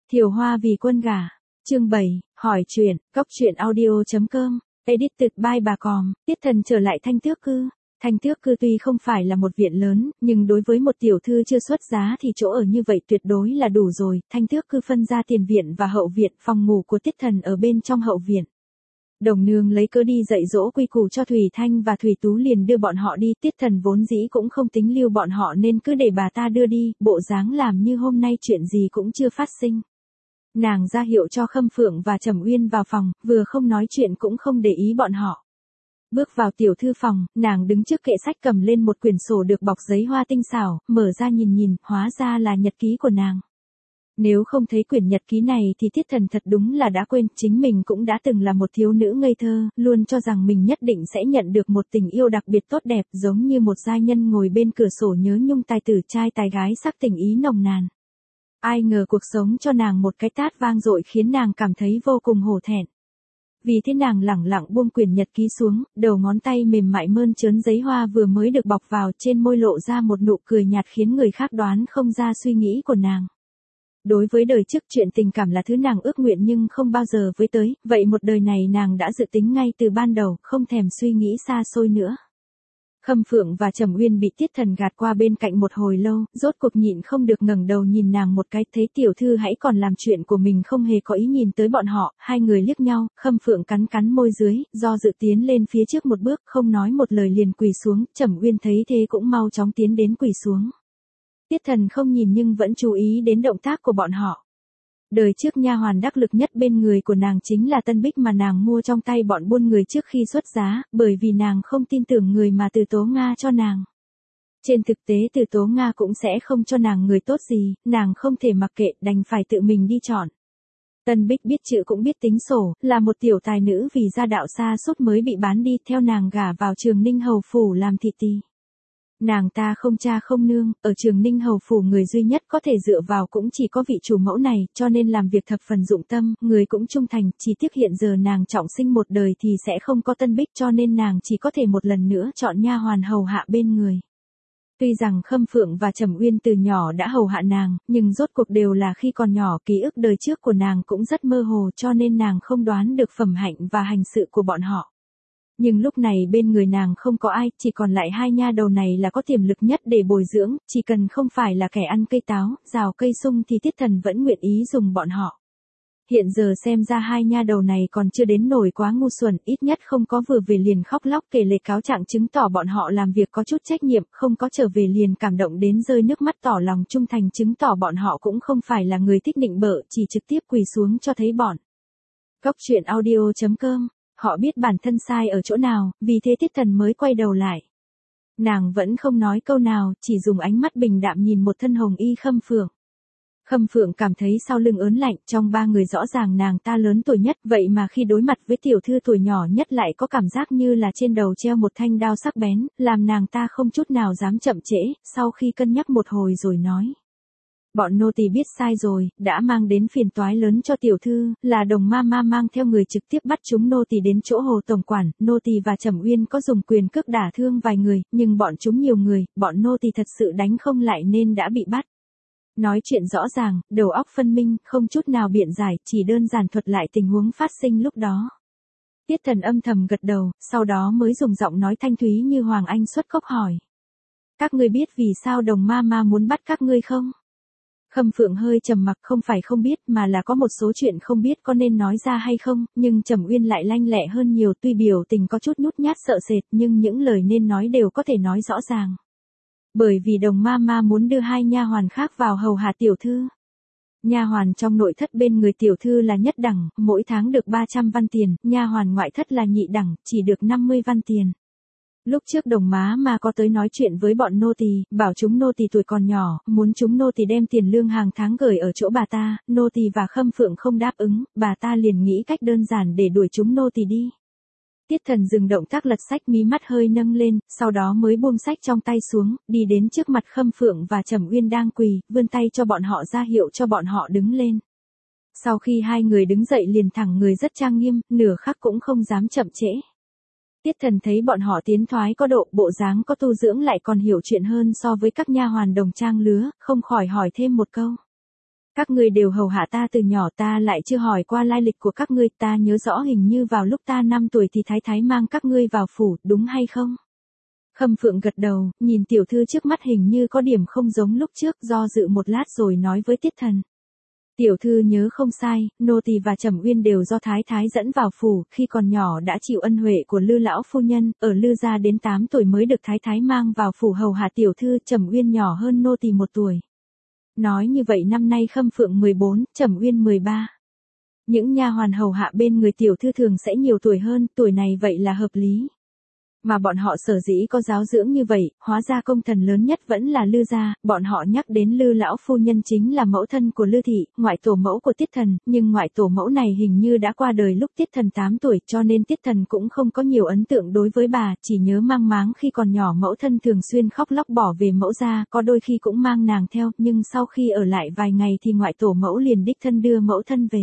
Thiều Hoa vì quân gả. Chương 7, hỏi chuyện, góc truyện audio.com, edited by bà Còm. Tiết Thần trở lại Thanh Tước Cư. Thanh Tước Cư tuy không phải là một viện lớn, nhưng đối với một tiểu thư chưa xuất giá thì chỗ ở như vậy tuyệt đối là đủ rồi. Thanh Tước Cư phân ra tiền viện và hậu viện, phòng ngủ của Tiết Thần ở bên trong hậu viện. Đồng nương lấy cớ đi dạy dỗ quy củ cho Thủy Thanh và Thủy Tú liền đưa bọn họ đi. Tiết Thần vốn dĩ cũng không tính lưu bọn họ nên cứ để bà ta đưa đi, bộ dáng làm như hôm nay chuyện gì cũng chưa phát sinh. Nàng ra hiệu cho Khâm Phượng và Trầm Uyên vào phòng, vừa không nói chuyện cũng không để ý bọn họ. Bước vào tiểu thư phòng, nàng đứng trước kệ sách cầm lên một quyển sổ được bọc giấy hoa tinh xảo, mở ra nhìn, hóa ra là nhật ký của nàng. Nếu không thấy quyển nhật ký này thì Tiết Thần thật đúng là đã quên, chính mình cũng đã từng là một thiếu nữ ngây thơ, luôn cho rằng mình nhất định sẽ nhận được một tình yêu đặc biệt tốt đẹp, giống như một giai nhân ngồi bên cửa sổ nhớ nhung tài tử trai tài gái sắc tình ý nồng nàn. Ai ngờ cuộc sống cho nàng một cái tát vang dội khiến nàng cảm thấy vô cùng hổ thẹn. Vì thế nàng lẳng lặng buông quyển nhật ký xuống, đầu ngón tay mềm mại mơn trớn giấy hoa vừa mới được bọc vào, trên môi lộ ra một nụ cười nhạt khiến người khác đoán không ra suy nghĩ của nàng. Đối với đời trước, chuyện tình cảm là thứ nàng ước nguyện nhưng không bao giờ với tới, vậy một đời này nàng đã dự tính ngay từ ban đầu, không thèm suy nghĩ xa xôi nữa. Khâm Phượng và Trầm Uyên bị Tiết Thần gạt qua bên cạnh một hồi lâu, rốt cuộc nhịn không được ngẩng đầu nhìn nàng một cái, thấy tiểu thư hãy còn làm chuyện của mình không hề có ý nhìn tới bọn họ, hai người liếc nhau, Khâm Phượng cắn môi dưới, do dự tiến lên phía trước một bước, không nói một lời liền quỳ xuống, Trầm Uyên thấy thế cũng mau chóng tiến đến quỳ xuống. Tiết Thần không nhìn nhưng vẫn chú ý đến động tác của bọn họ. Đời trước nha hoàn đắc lực nhất bên người của nàng chính là Tân Bích mà nàng mua trong tay bọn buôn người trước khi xuất giá, bởi vì nàng không tin tưởng người mà Từ Tố Nga cho nàng. Trên thực tế Từ Tố Nga cũng sẽ không cho nàng người tốt gì, nàng không thể mặc kệ, đành phải tự mình đi chọn. Tân Bích biết chữ cũng biết tính sổ, là một tiểu tài nữ vì gia đạo xa sút mới bị bán đi, theo nàng gả vào Trường Ninh Hầu Phủ làm thị tỳ. Nàng ta không cha không nương, ở Trường Ninh Hầu Phủ người duy nhất có thể dựa vào cũng chỉ có vị chủ mẫu này, cho nên làm việc thập phần dụng tâm, người cũng trung thành, chỉ tiếc hiện giờ nàng trọng sinh một đời thì sẽ không có Tân Bích, cho nên nàng chỉ có thể một lần nữa chọn nha hoàn hầu hạ bên người. Tuy rằng Khâm Phượng và Trầm Uyên từ nhỏ đã hầu hạ nàng, nhưng rốt cuộc đều là khi còn nhỏ, ký ức đời trước của nàng cũng rất mơ hồ, cho nên nàng không đoán được phẩm hạnh và hành sự của bọn họ. Nhưng lúc này bên người nàng không có ai, chỉ còn lại hai nha đầu này là có tiềm lực nhất để bồi dưỡng, chỉ cần không phải là kẻ ăn cây táo, rào cây sung thì Tiết Thần vẫn nguyện ý dùng bọn họ. Hiện giờ xem ra hai nha đầu này còn chưa đến nổi quá ngu xuẩn, ít nhất không có vừa về liền khóc lóc kể lể cáo trạng, chứng tỏ bọn họ làm việc có chút trách nhiệm, không có trở về liền cảm động đến rơi nước mắt tỏ lòng trung thành, chứng tỏ bọn họ cũng không phải là người thích nịnh bợ, chỉ trực tiếp quỳ xuống cho thấy bọn. Góc truyện audio.com. Họ biết bản thân sai ở chỗ nào, vì thế Tiết Thần mới quay đầu lại. Nàng vẫn không nói câu nào, chỉ dùng ánh mắt bình đạm nhìn một thân hồng y Khâm Phượng. Khâm Phượng cảm thấy sau lưng ớn lạnh, trong ba người rõ ràng nàng ta lớn tuổi nhất, vậy mà khi đối mặt với tiểu thư tuổi nhỏ nhất lại có cảm giác như là trên đầu treo một thanh đao sắc bén, làm nàng ta không chút nào dám chậm trễ, sau khi cân nhắc một hồi rồi nói. Bọn nô tỳ biết sai rồi, đã mang đến phiền toái lớn cho tiểu thư, là Đồng ma ma mang theo người trực tiếp bắt chúng nô tỳ đến chỗ Hồ tổng quản, nô tỳ và Trầm Uyên có dùng quyền cước đả thương vài người, nhưng bọn chúng nhiều người, bọn nô tỳ thật sự đánh không lại nên đã bị bắt. Nói chuyện rõ ràng, đầu óc phân minh, không chút nào biện giải, chỉ đơn giản thuật lại tình huống phát sinh lúc đó. Tiết Thần âm thầm gật đầu, sau đó mới dùng giọng nói thanh thúy như Hoàng Anh xuất cốc hỏi. Các ngươi biết vì sao Đồng ma ma muốn bắt các ngươi không? Khâm Phượng hơi trầm mặc, không phải không biết mà là có một số chuyện không biết có nên nói ra hay không, nhưng Trầm Uyên lại lanh lẹ hơn nhiều, tuy biểu tình có chút nhút nhát sợ sệt nhưng những lời nên nói đều có thể nói rõ ràng. Bởi vì Đồng ma ma muốn đưa hai nha hoàn khác vào hầu hạ tiểu thư. Nha hoàn trong nội thất bên người tiểu thư là nhất đẳng, mỗi tháng được 300 văn tiền, nha hoàn ngoại thất là nhị đẳng, chỉ được 50 văn tiền. Lúc trước Đồng má ma có tới nói chuyện với bọn nô tỳ, bảo chúng nô tỳ tuổi còn nhỏ, muốn chúng nô tỳ đem tiền lương hàng tháng gửi ở chỗ bà ta, nô tỳ và Khâm Phượng không đáp ứng, bà ta liền nghĩ cách đơn giản để đuổi chúng nô tỳ đi. Tiết Thần dừng động tác lật sách, mí mắt hơi nâng lên, sau đó mới buông sách trong tay xuống, đi đến trước mặt Khâm Phượng và Trầm Uyên đang quỳ, vươn tay cho bọn họ ra hiệu cho bọn họ đứng lên. Sau khi hai người đứng dậy liền thẳng người rất trang nghiêm, nửa khắc cũng không dám chậm trễ. Tiết Thần thấy bọn họ tiến thoái có độ, bộ dáng có tu dưỡng lại còn hiểu chuyện hơn so với các nha hoàn đồng trang lứa, không khỏi hỏi thêm một câu. Các ngươi đều hầu hạ ta từ nhỏ, ta lại chưa hỏi qua lai lịch của các ngươi, ta nhớ rõ hình như vào lúc ta 5 tuổi thì thái thái mang các ngươi vào phủ, đúng hay không? Khâm Phượng gật đầu, nhìn tiểu thư trước mắt hình như có điểm không giống lúc trước, do dự một lát rồi nói với Tiết Thần. Tiểu thư nhớ không sai, nô tỳ và Trầm Uyên đều do thái thái dẫn vào phủ, khi còn nhỏ đã chịu ân huệ của Lư lão phu nhân, ở Lư gia đến 8 tuổi mới được thái thái mang vào phủ hầu hạ tiểu thư, Trầm Uyên nhỏ hơn nô tỳ 1 tuổi. Nói như vậy năm nay Khâm Phượng 14, Trầm Uyên 13. Những nha hoàn hầu hạ bên người tiểu thư thường sẽ nhiều tuổi hơn, tuổi này vậy là hợp lý. Mà bọn họ sở dĩ có giáo dưỡng như vậy, hóa ra công thần lớn nhất vẫn là Lư gia, bọn họ nhắc đến Lư lão phu nhân chính là mẫu thân của Lư thị, ngoại tổ mẫu của Tiết Thần, nhưng ngoại tổ mẫu này hình như đã qua đời lúc Tiết Thần 8 tuổi, cho nên Tiết Thần cũng không có nhiều ấn tượng đối với bà, chỉ nhớ mang máng khi còn nhỏ mẫu thân thường xuyên khóc lóc bỏ về mẫu gia, có đôi khi cũng mang nàng theo, nhưng sau khi ở lại vài ngày thì ngoại tổ mẫu liền đích thân đưa mẫu thân về.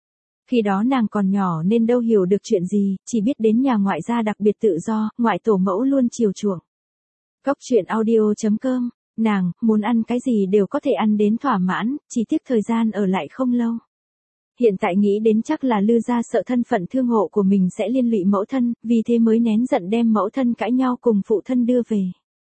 Khi đó nàng còn nhỏ nên đâu hiểu được chuyện gì, chỉ biết đến nhà ngoại gia đặc biệt tự do, ngoại tổ mẫu luôn chiều chuộng. Cốc truyện audio.com, nàng, muốn ăn cái gì đều có thể ăn đến thỏa mãn, chỉ tiếc thời gian ở lại không lâu. Hiện tại nghĩ đến chắc là Lư gia sợ thân phận thương hộ của mình sẽ liên lụy mẫu thân, vì thế mới nén giận đem mẫu thân cãi nhau cùng phụ thân đưa về.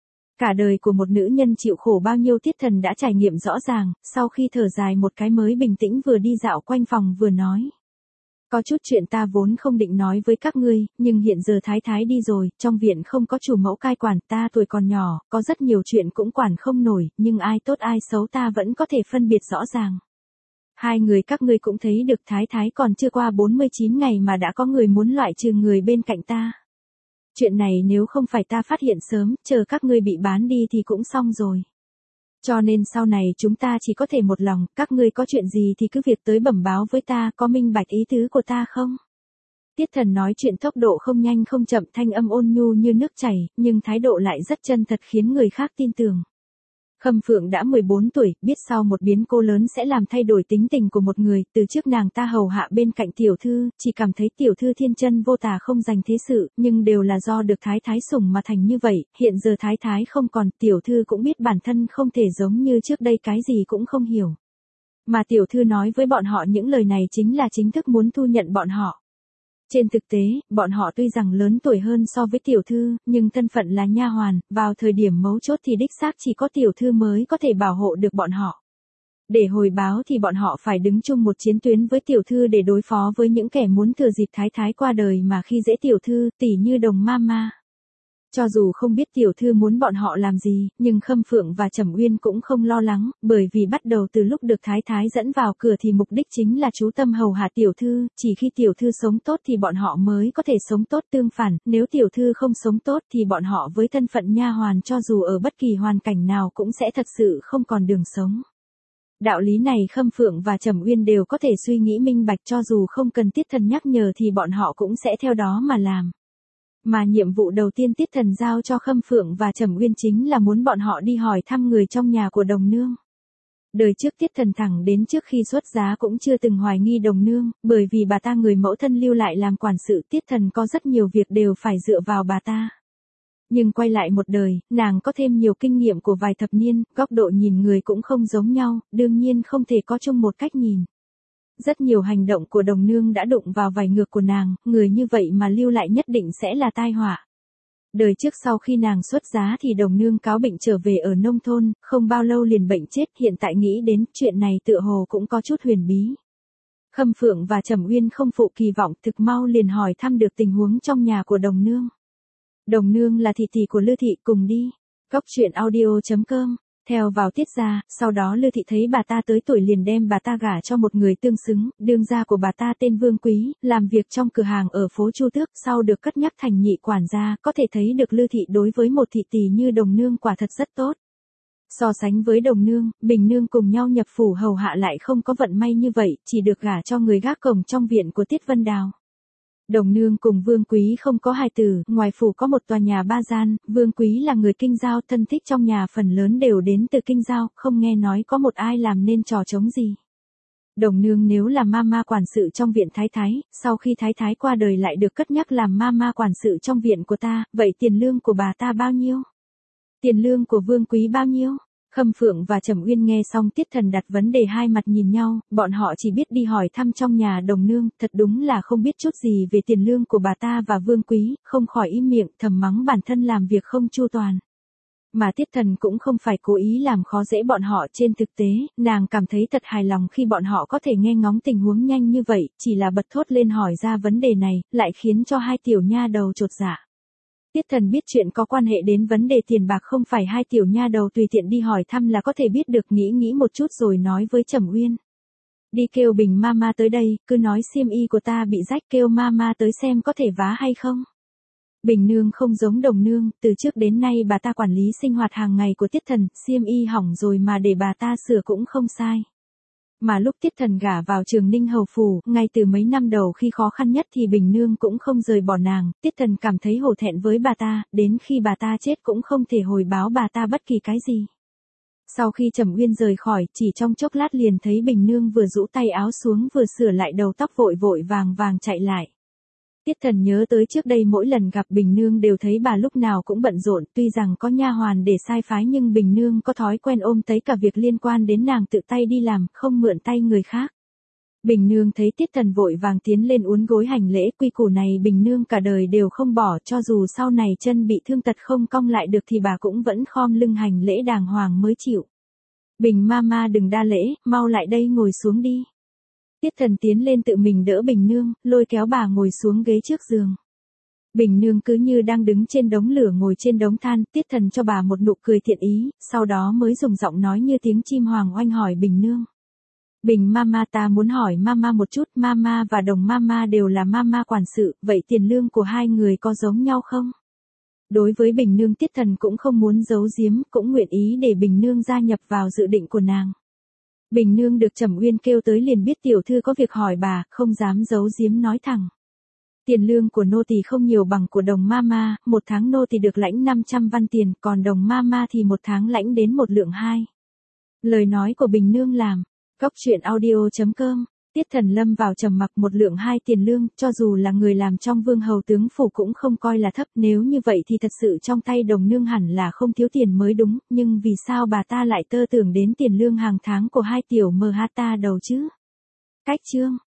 Cả đời của một nữ nhân chịu khổ bao nhiêu Tiết Thần đã trải nghiệm rõ ràng, sau khi thở dài một cái mới bình tĩnh vừa đi dạo quanh phòng vừa nói. Có chút chuyện ta vốn không định nói với các ngươi, nhưng hiện giờ thái thái đi rồi, trong viện không có chủ mẫu cai quản, ta tuổi còn nhỏ, có rất nhiều chuyện cũng quản không nổi, nhưng ai tốt ai xấu ta vẫn có thể phân biệt rõ ràng. Hai người các ngươi cũng thấy được thái thái còn chưa qua 49 ngày mà đã có người muốn loại trừ người bên cạnh ta. Chuyện này nếu không phải ta phát hiện sớm, chờ các ngươi bị bán đi thì cũng xong rồi. Cho nên sau này chúng ta chỉ có thể một lòng, các ngươi có chuyện gì thì cứ việc tới bẩm báo với ta, có minh bạch ý tứ của ta không? Tiết Thần nói chuyện tốc độ không nhanh không chậm, thanh âm ôn nhu như nước chảy, nhưng thái độ lại rất chân thật khiến người khác tin tưởng. Khâm Phượng đã 14 tuổi, biết sau một biến cố lớn sẽ làm thay đổi tính tình của một người, từ trước nàng ta hầu hạ bên cạnh tiểu thư, chỉ cảm thấy tiểu thư thiên chân vô tà không dành thế sự, nhưng đều là do được thái thái sủng mà thành như vậy, hiện giờ thái thái không còn, tiểu thư cũng biết bản thân không thể giống như trước đây cái gì cũng không hiểu. Mà tiểu thư nói với bọn họ những lời này chính là chính thức muốn thu nhận bọn họ. Trên thực tế, bọn họ tuy rằng lớn tuổi hơn so với tiểu thư, nhưng thân phận là nha hoàn, vào thời điểm mấu chốt thì đích xác chỉ có tiểu thư mới có thể bảo hộ được bọn họ. Để hồi báo thì bọn họ phải đứng chung một chiến tuyến với tiểu thư để đối phó với những kẻ muốn thừa dịp thái thái qua đời mà khi dễ tiểu thư, tỉ như Đồng Mama. Cho dù không biết tiểu thư muốn bọn họ làm gì, nhưng Khâm Phượng và Trầm Uyên cũng không lo lắng, bởi vì bắt đầu từ lúc được thái thái dẫn vào cửa thì mục đích chính là chú tâm hầu hạ tiểu thư, chỉ khi tiểu thư sống tốt thì bọn họ mới có thể sống tốt, tương phản, nếu tiểu thư không sống tốt thì bọn họ với thân phận nha hoàn cho dù ở bất kỳ hoàn cảnh nào cũng sẽ thật sự không còn đường sống. Đạo lý này Khâm Phượng và Trầm Uyên đều có thể suy nghĩ minh bạch, cho dù không cần Tiết Thần nhắc nhở thì bọn họ cũng sẽ theo đó mà làm. Mà nhiệm vụ đầu tiên Tiết Thần giao cho Khâm Phượng và Trầm Uyên chính là muốn bọn họ đi hỏi thăm người trong nhà của Đồng Nương. Đời trước Tiết Thần thẳng đến trước khi xuất giá cũng chưa từng hoài nghi Đồng Nương, bởi vì bà ta người mẫu thân lưu lại làm quản sự, Tiết Thần có rất nhiều việc đều phải dựa vào bà ta. Nhưng quay lại một đời, nàng có thêm nhiều kinh nghiệm của vài thập niên, góc độ nhìn người cũng không giống nhau, đương nhiên không thể có chung một cách nhìn. Rất nhiều hành động của Đồng Nương đã đụng vào vài ngược của nàng, người như vậy mà lưu lại nhất định sẽ là tai họa. Đời trước sau khi nàng xuất giá thì Đồng Nương cáo bệnh trở về ở nông thôn, không bao lâu liền bệnh chết, hiện tại nghĩ đến chuyện này tựa hồ cũng có chút huyền bí. Khâm Phượng và Trầm Uyên không phụ kỳ vọng, thực mau liền hỏi thăm được tình huống trong nhà của Đồng Nương. Đồng Nương là thị tỷ của Lư thị, cùng đi. Cốc truyện audio.com. Theo vào Tiết gia, sau đó Lư thị thấy bà ta tới tuổi liền đem bà ta gả cho một người tương xứng, đương gia của bà ta tên Vương Quý, làm việc trong cửa hàng ở phố Chu Tước, sau được cất nhắc thành nhị quản gia, có thể thấy được Lư thị đối với một thị tỷ như Đồng Nương quả thật rất tốt. So sánh với Đồng Nương, Bình Nương cùng nhau nhập phủ hầu hạ lại không có vận may như vậy, chỉ được gả cho người gác cổng trong viện của Tiết Vân Đào. Đồng Nương cùng Vương Quý không có hài tử, ngoài phủ có một tòa nhà 3 gian, Vương Quý là người Kinh Giao, thân thích trong nhà phần lớn đều đến từ Kinh Giao, không nghe nói có một ai làm nên trò trống gì. Đồng Nương nếu là mama quản sự trong viện thái thái, sau khi thái thái qua đời lại được cất nhắc làm mama quản sự trong viện của ta, vậy tiền lương của bà ta bao nhiêu? Tiền lương của Vương Quý bao nhiêu? Khâm Phượng và Trầm Uyên nghe xong Tiết Thần đặt vấn đề hai mặt nhìn nhau, bọn họ chỉ biết đi hỏi thăm trong nhà đồng nương, thật đúng là không biết chút gì về tiền lương của bà ta và Vương Quý, không khỏi im miệng thầm mắng bản thân làm việc không chu toàn. Mà Tiết Thần cũng không phải cố ý làm khó dễ bọn họ, trên thực tế, nàng cảm thấy thật hài lòng khi bọn họ có thể nghe ngóng tình huống nhanh như vậy, chỉ là bật thốt lên hỏi ra vấn đề này, lại khiến cho hai tiểu nha đầu chột dạ. Tiết Thần biết chuyện có quan hệ đến vấn đề tiền bạc không phải hai tiểu nha đầu tùy tiện đi hỏi thăm là có thể biết được, nghĩ một chút rồi nói với Trầm Uyên. Đi kêu Bình Mama tới đây, cứ nói xiêm y của ta bị rách, kêu Mama tới xem có thể vá hay không. Bình nương không giống đồng nương, từ trước đến nay bà ta quản lý sinh hoạt hàng ngày của Tiết Thần, xiêm y hỏng rồi mà để bà ta sửa cũng không sai. Mà lúc Tiết Thần gả vào Trường Ninh hầu phủ, ngay từ mấy năm đầu khi khó khăn nhất thì Bình nương cũng không rời bỏ nàng, Tiết Thần cảm thấy hổ thẹn với bà ta, đến khi bà ta chết cũng không thể hồi báo bà ta bất kỳ cái gì. Sau khi Trầm Uyên rời khỏi, chỉ trong chốc lát liền thấy Bình nương vừa rũ tay áo xuống vừa sửa lại đầu tóc, vội vàng chạy lại. Tiết Thần nhớ tới trước đây mỗi lần gặp Bình nương đều thấy bà lúc nào cũng bận rộn, tuy rằng có nha hoàn để sai phái nhưng Bình nương có thói quen ôm tới cả việc liên quan đến nàng tự tay đi làm, không mượn tay người khác. Bình nương thấy Tiết Thần vội vàng tiến lên uốn gối hành lễ, quy củ này Bình nương cả đời đều không bỏ, cho dù sau này chân bị thương tật không cong lại được thì bà cũng vẫn khom lưng hành lễ đàng hoàng mới chịu. Bình Mama đừng đa lễ, mau lại đây ngồi xuống đi. Tiết Thần tiến lên tự mình đỡ Bình nương, lôi kéo bà ngồi xuống ghế trước giường. Bình nương cứ như đang đứng trên đống lửa ngồi trên đống than, Tiết Thần cho bà một nụ cười thiện ý, sau đó mới dùng giọng nói như tiếng chim hoàng oanh hỏi Bình nương. Bình Mama, ta muốn hỏi Mama một chút, Mama và Đồng Mama đều là Mama quản sự, vậy tiền lương của hai người có giống nhau không? Đối với Bình nương Tiết Thần cũng không muốn giấu giếm, cũng nguyện ý để Bình nương gia nhập vào dự định của nàng. Bình nương được Trầm Uyên kêu tới liền biết tiểu thư có việc hỏi bà, không dám giấu giếm nói thẳng. Tiền lương của nô tỳ không nhiều bằng của Đồng Mama, một tháng nô tỳ được lãnh 500 văn tiền, còn Đồng Mama thì một tháng lãnh đến 1 lượng 2. Lời nói của Bình nương làm Góc truyện audio.com. Tiết Thần lâm vào trầm mặc, 1 lượng 2 tiền lương, cho dù là người làm trong Vương hầu tướng phủ cũng không coi là thấp, nếu như vậy thì thật sự trong tay đồng nương hẳn là không thiếu tiền mới đúng, nhưng vì sao bà ta lại tơ tưởng đến tiền lương hàng tháng của hai tiểu MH ta đầu chứ? Cách chương